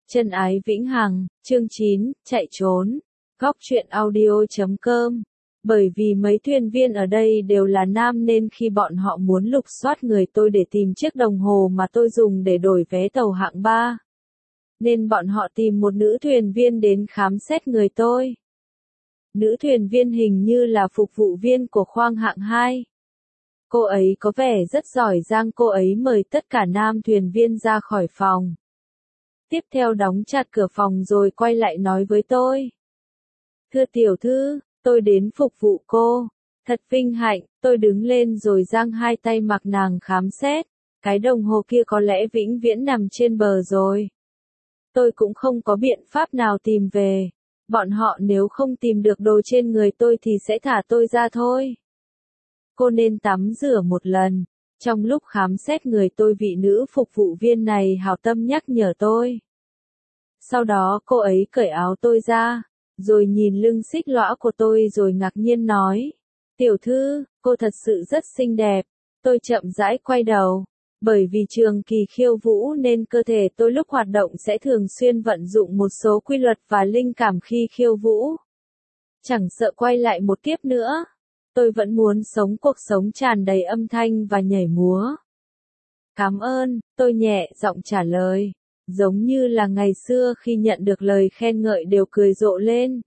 Chân ái vĩnh hằng, chương 9, chạy trốn. Góc truyện audio.com. Bởi vì mấy thuyền viên ở đây đều là nam nên khi bọn họ muốn lục soát người tôi để tìm chiếc đồng hồ mà tôi dùng để đổi vé tàu hạng 3. Nên bọn họ tìm một nữ thuyền viên đến khám xét người tôi. Nữ thuyền viên hình như là phục vụ viên của khoang hạng 2. Cô ấy có vẻ rất giỏi giang, cô ấy mời tất cả nam thuyền viên ra khỏi phòng. Tiếp theo đóng chặt cửa phòng rồi quay lại nói với tôi. Thưa tiểu thư, tôi đến phục vụ cô. Thật vinh hạnh, tôi đứng lên rồi giang hai tay mặc nàng khám xét. Cái đồng hồ kia có lẽ vĩnh viễn nằm trên bờ rồi. Tôi cũng không có biện pháp nào tìm về. Bọn họ nếu không tìm được đồ trên người tôi thì sẽ thả tôi ra thôi. Cô nên tắm rửa một lần. Trong lúc khám xét người tôi, vị nữ phục vụ viên này hảo tâm nhắc nhở tôi. Sau đó cô ấy cởi áo tôi ra, rồi nhìn lưng xích lõa của tôi rồi ngạc nhiên nói. Tiểu thư, cô thật sự rất xinh đẹp. Tôi chậm rãi quay đầu. Bởi vì trường kỳ khiêu vũ nên cơ thể tôi lúc hoạt động sẽ thường xuyên vận dụng một số quy luật và linh cảm khi khiêu vũ. Chẳng sợ quay lại một kiếp nữa. Tôi vẫn muốn sống cuộc sống tràn đầy âm thanh và nhảy múa. Cảm ơn, tôi nhẹ giọng trả lời. Giống như là ngày xưa khi nhận được lời khen ngợi đều cười rộ lên.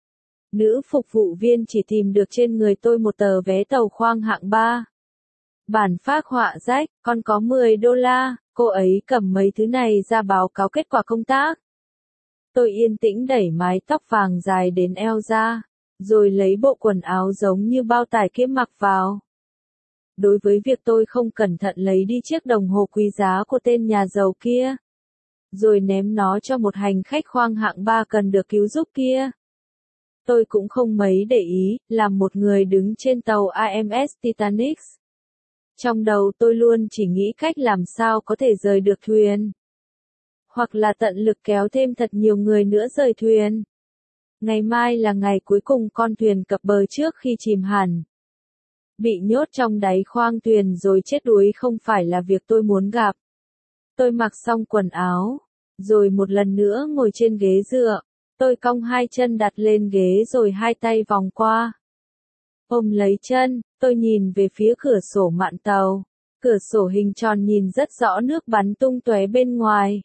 Nữ phục vụ viên chỉ tìm được trên người tôi một tờ vé tàu khoang hạng 3. Bản phác họa rách, còn có $10, cô ấy cầm mấy thứ này ra báo cáo kết quả công tác. Tôi yên tĩnh đẩy mái tóc vàng dài đến eo ra, rồi lấy bộ quần áo giống như bao tải kiếm mặc vào. Đối với việc tôi không cẩn thận lấy đi chiếc đồng hồ quý giá của tên nhà giàu kia, rồi ném nó cho một hành khách khoang hạng 3 cần được cứu giúp kia, tôi cũng không mấy để ý, làm một người đứng trên tàu AMS Titanic. Trong đầu tôi luôn chỉ nghĩ cách làm sao có thể rời được thuyền. Hoặc là tận lực kéo thêm thật nhiều người nữa rời thuyền. Ngày mai là ngày cuối cùng con thuyền cập bờ trước khi chìm hẳn. Bị nhốt trong đáy khoang thuyền rồi chết đuối không phải là việc tôi muốn gặp. Tôi mặc xong quần áo, rồi một lần nữa ngồi trên ghế dựa. Tôi cong hai chân đặt lên ghế rồi hai tay vòng qua. Ôm lấy chân, tôi nhìn về phía cửa sổ mạn tàu. Cửa sổ hình tròn nhìn rất rõ nước bắn tung tóe bên ngoài.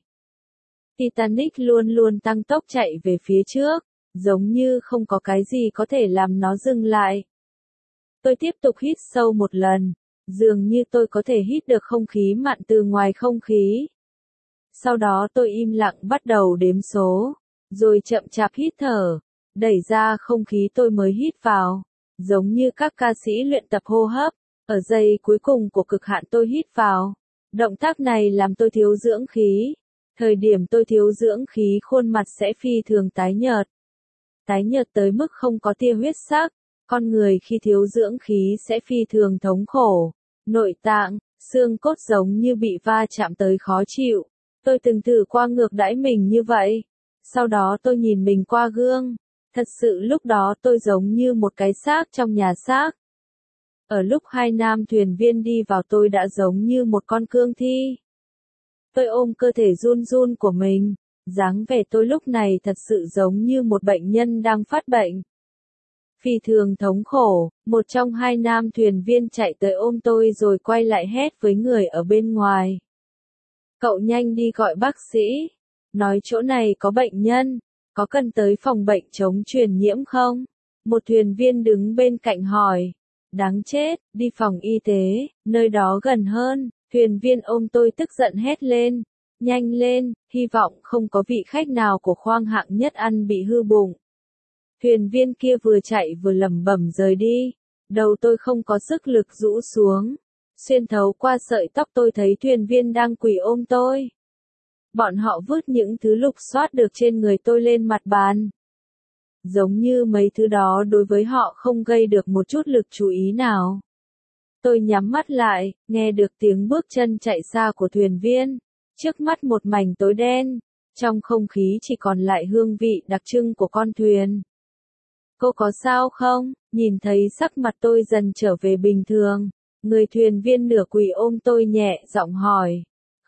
Titanic luôn luôn tăng tốc chạy về phía trước, giống như không có cái gì có thể làm nó dừng lại. Tôi tiếp tục hít sâu một lần, dường như tôi có thể hít được không khí mặn từ ngoài không khí. Sau đó tôi im lặng bắt đầu đếm số, rồi chậm chạp hít thở, đẩy ra không khí tôi mới hít vào, giống như các ca sĩ luyện tập hô hấp. Ở giây cuối cùng của cực hạn tôi hít vào. Động tác này làm tôi thiếu dưỡng khí. Thời điểm tôi thiếu dưỡng khí khuôn mặt sẽ phi thường tái nhợt. Tái nhợt tới mức không có tia huyết sắc. Con người khi thiếu dưỡng khí sẽ phi thường thống khổ. Nội tạng, xương cốt giống như bị va chạm tới khó chịu. Tôi từng thử qua ngược đãi mình như vậy. Sau đó tôi nhìn mình qua gương. Thật sự lúc đó tôi giống như một cái xác trong nhà xác. Ở lúc hai nam thuyền viên đi vào tôi đã giống như một con cương thi. Tôi ôm cơ thể run run của mình. Dáng vẻ tôi lúc này thật sự giống như một bệnh nhân đang phát bệnh. Phi thường thống khổ, một trong hai nam thuyền viên chạy tới ôm tôi rồi quay lại hét với người ở bên ngoài. Cậu nhanh đi gọi bác sĩ. Nói chỗ này có bệnh nhân. Có cần tới phòng bệnh chống truyền nhiễm không? Một thuyền viên đứng bên cạnh hỏi. Đáng chết, đi phòng y tế, nơi đó gần hơn. Thuyền viên ôm tôi tức giận hét lên. Nhanh lên, hy vọng không có vị khách nào của khoang hạng nhất ăn bị hư bụng. Thuyền viên kia vừa chạy vừa lẩm bẩm rời đi. Đầu tôi không có sức lực rũ xuống. Xuyên thấu qua sợi tóc tôi thấy thuyền viên đang quỳ ôm tôi. Bọn họ vứt những thứ lục soát được trên người tôi lên mặt bàn. Giống như mấy thứ đó đối với họ không gây được một chút lực chú ý nào. Tôi nhắm mắt lại, nghe được tiếng bước chân chạy xa của thuyền viên. Trước mắt một mảnh tối đen, trong không khí chỉ còn lại hương vị đặc trưng của con thuyền. Cô có sao không? Nhìn thấy sắc mặt tôi dần trở về bình thường. Người thuyền viên nửa quỳ ôm tôi nhẹ giọng hỏi.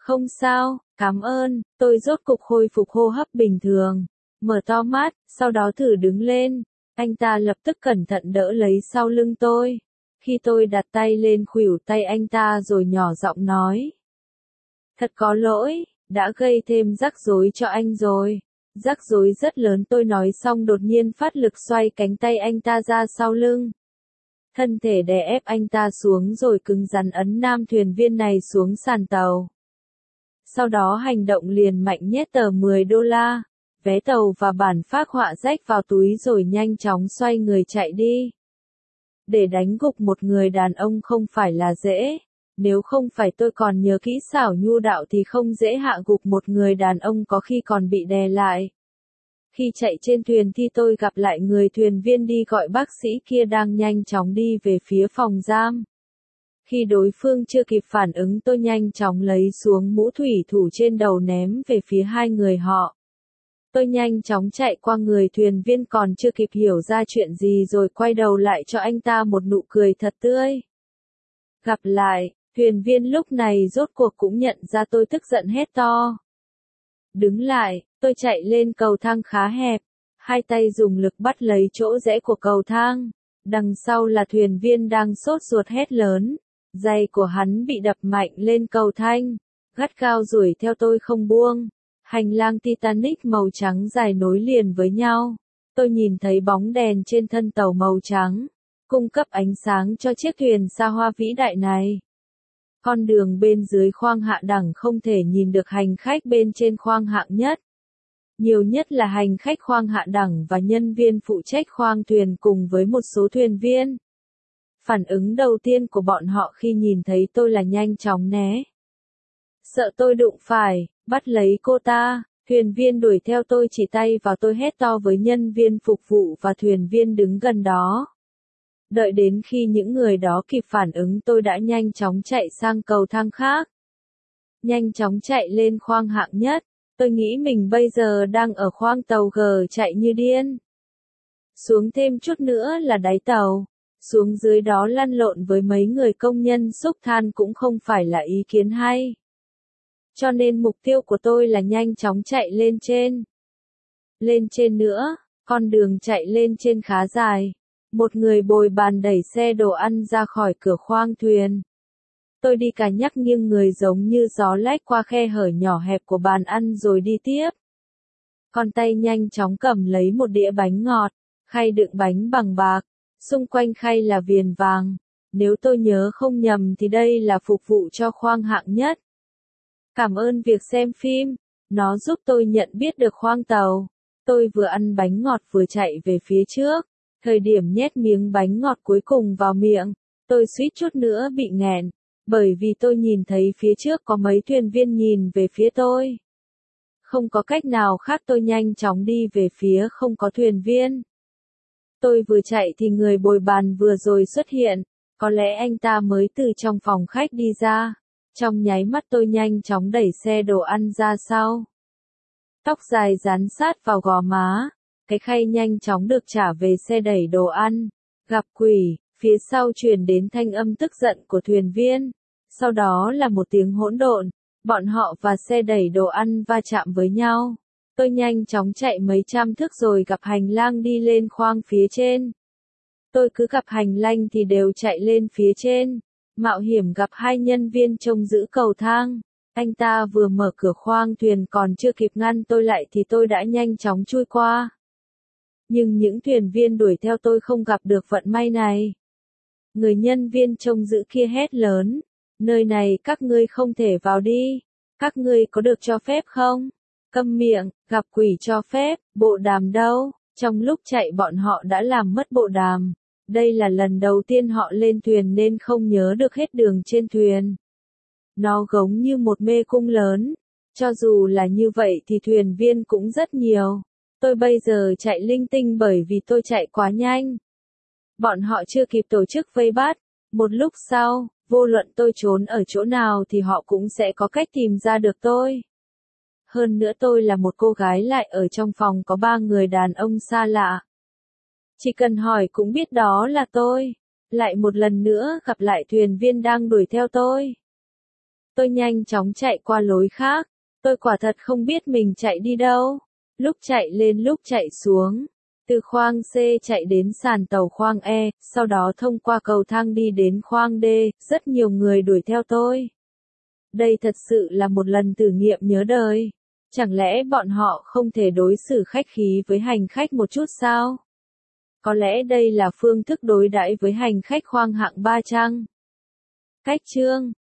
Không sao, cảm ơn, tôi rốt cục khôi phục hô hấp bình thường. Mở to mắt, sau đó thử đứng lên. Anh ta lập tức cẩn thận đỡ lấy sau lưng tôi. Khi tôi đặt tay lên khuỷu tay anh ta rồi nhỏ giọng nói. Thật có lỗi, đã gây thêm rắc rối cho anh rồi. Rắc rối rất lớn, tôi nói xong đột nhiên phát lực xoay cánh tay anh ta ra sau lưng. Thân thể đè ép anh ta xuống rồi cứng rắn ấn nam thuyền viên này xuống sàn tàu. Sau đó hành động liền mạnh nhét tờ 10 đô la, vé tàu và bản phác họa rách vào túi rồi nhanh chóng xoay người chạy đi. Để đánh gục một người đàn ông không phải là dễ. Nếu không phải tôi còn nhớ kỹ xảo nhu đạo thì không dễ hạ gục một người đàn ông, có khi còn bị đè lại. Khi chạy trên thuyền thì tôi gặp lại người thuyền viên đi gọi bác sĩ kia đang nhanh chóng đi về phía phòng giam. Khi đối phương chưa kịp phản ứng, tôi nhanh chóng lấy xuống mũ thủy thủ trên đầu ném về phía hai người họ. Tôi nhanh chóng chạy qua người thuyền viên còn chưa kịp hiểu ra chuyện gì rồi quay đầu lại cho anh ta một nụ cười thật tươi. Gặp lại, thuyền viên lúc này rốt cuộc cũng nhận ra tôi, tức giận hét to. Đứng lại, tôi chạy lên cầu thang khá hẹp, hai tay dùng lực bắt lấy chỗ rẽ của cầu thang. Đằng sau là thuyền viên đang sốt ruột hét lớn. Giày của hắn bị đập mạnh lên cầu thang, gắt gao đuổi theo tôi không buông. Hành lang Titanic màu trắng dài nối liền với nhau. Tôi nhìn thấy bóng đèn trên thân tàu màu trắng, cung cấp ánh sáng cho chiếc thuyền xa hoa vĩ đại này. Con đường bên dưới khoang hạ đẳng không thể nhìn được hành khách bên trên khoang hạng nhất. Nhiều nhất là hành khách khoang hạ đẳng và nhân viên phụ trách khoang thuyền cùng với một số thuyền viên. Phản ứng đầu tiên của bọn họ khi nhìn thấy tôi là nhanh chóng né. Sợ tôi đụng phải, bắt lấy cô ta, thuyền viên đuổi theo tôi chỉ tay vào tôi hét to với nhân viên phục vụ và thuyền viên đứng gần đó. Đợi đến khi những người đó kịp phản ứng, tôi đã nhanh chóng chạy sang cầu thang khác. Nhanh chóng chạy lên khoang hạng nhất, tôi nghĩ mình bây giờ đang ở khoang tàu G, chạy như điên. Xuống thêm chút nữa là đáy tàu. Xuống dưới đó lăn lộn với mấy người công nhân xúc than cũng không phải là ý kiến hay. Cho nên mục tiêu của tôi là nhanh chóng chạy lên trên. Lên trên nữa, con đường chạy lên trên khá dài. Một người bồi bàn đẩy xe đồ ăn ra khỏi cửa khoang thuyền. Tôi đi cả nhắc nghiêng người giống như gió lách qua khe hở nhỏ hẹp của bàn ăn rồi đi tiếp. Con tay nhanh chóng cầm lấy một đĩa bánh ngọt, khay đựng bánh bằng bạc. Xung quanh khay là viền vàng. Nếu tôi nhớ không nhầm thì đây là phục vụ cho khoang hạng nhất. Cảm ơn việc xem phim. Nó giúp tôi nhận biết được khoang tàu. Tôi vừa ăn bánh ngọt vừa chạy về phía trước. Thời điểm nhét miếng bánh ngọt cuối cùng vào miệng, tôi suýt chút nữa bị nghẹn. Bởi vì tôi nhìn thấy phía trước có mấy thuyền viên nhìn về phía tôi. Không có cách nào khác, tôi nhanh chóng đi về phía không có thuyền viên. Tôi vừa chạy thì người bồi bàn vừa rồi xuất hiện, có lẽ anh ta mới từ trong phòng khách đi ra. Trong nháy mắt tôi nhanh chóng đẩy xe đồ ăn ra sau. Tóc dài dán sát vào gò má, cái khay nhanh chóng được trả về xe đẩy đồ ăn. Gặp quỷ, phía sau truyền đến thanh âm tức giận của thuyền viên. Sau đó là một tiếng hỗn độn, bọn họ và xe đẩy đồ ăn va chạm với nhau. Tôi nhanh chóng chạy mấy trăm thước rồi gặp hành lang đi lên khoang phía trên. Tôi cứ gặp hành lang thì đều chạy lên phía trên. Mạo hiểm gặp hai nhân viên trông giữ cầu thang. Anh ta vừa mở cửa khoang thuyền còn chưa kịp ngăn tôi lại thì tôi đã nhanh chóng chui qua. Nhưng những thuyền viên đuổi theo tôi không gặp được vận may này. Người nhân viên trông giữ kia hét lớn. Nơi này các ngươi không thể vào đi. Các ngươi có được cho phép không? Câm miệng, gặp quỷ cho phép, bộ đàm đâu? Trong lúc chạy bọn họ đã làm mất bộ đàm. Đây là lần đầu tiên họ lên thuyền nên không nhớ được hết đường trên thuyền. Nó giống như một mê cung lớn. Cho dù là như vậy thì thuyền viên cũng rất nhiều. Tôi bây giờ chạy linh tinh bởi vì tôi chạy quá nhanh. Bọn họ chưa kịp tổ chức vây bắt. Một lúc sau, vô luận tôi trốn ở chỗ nào thì họ cũng sẽ có cách tìm ra được tôi. Hơn nữa tôi là một cô gái lại ở trong phòng có 3 người đàn ông xa lạ. Chỉ cần hỏi cũng biết đó là tôi. Lại một lần nữa gặp lại thuyền viên đang đuổi theo tôi. Tôi nhanh chóng chạy qua lối khác. Tôi quả thật không biết mình chạy đi đâu. Lúc chạy lên lúc chạy xuống. Từ khoang C chạy đến sàn tàu khoang E, sau đó thông qua cầu thang đi đến khoang D, rất nhiều người đuổi theo tôi. Đây thật sự là một lần thử nghiệm nhớ đời. Chẳng lẽ bọn họ không thể đối xử khách khí với hành khách một chút sao? Có lẽ đây là phương thức đối đãi với hành khách khoang hạng 3 chăng? Cách chương